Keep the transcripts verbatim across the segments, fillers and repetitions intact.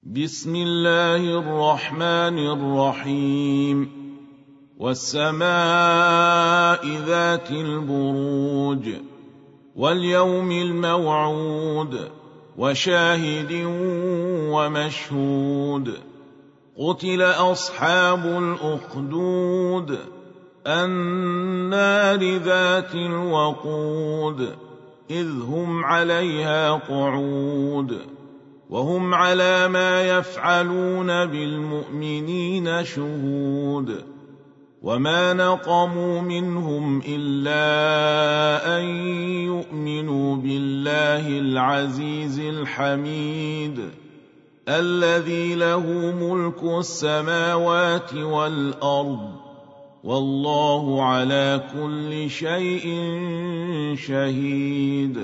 بسم الله الرحمن الرحيم والسماء ذات البروج واليوم الموعود وشاهد ومشهود قتل أصحاب الأخدود النار ذات الوقود إذ هم عليها قعود وهم على ما يفعلون بالمؤمنين شهود وما نقموا منهم إلا أن يؤمنوا بالله العزيز الحميد الذي له ملك السماوات والأرض والله على كل شيء شهيد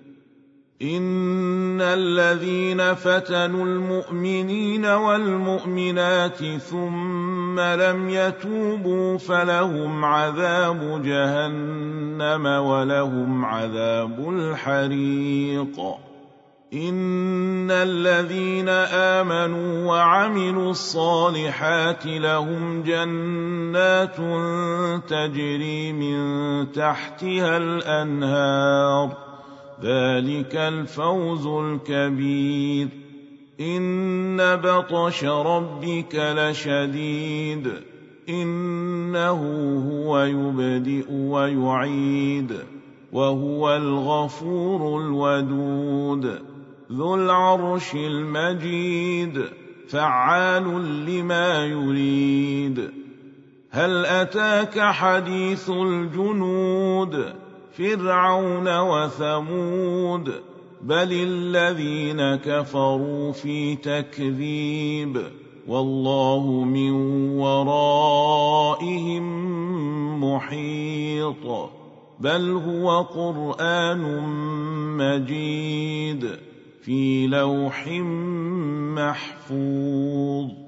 إن الذين فتنوا المؤمنين والمؤمنات ثم لم يتوبوا فلهم عذاب جهنم ولهم عذاب الحريق إن الذين آمنوا وعملوا الصالحات لهم جنات تجري من تحتها الأنهار ذلك الفوز الكبير إن بطش ربك لشديد إنه هو يبدئ ويعيد وهو الغفور الودود ذو العرش المجيد فعال لما يريد هل أتاك حديث الجنود فرعون وثمود بل الذين كفروا في تكذيب والله من ورائهم محيط بل هو قرآن مجيد في لوح محفوظ.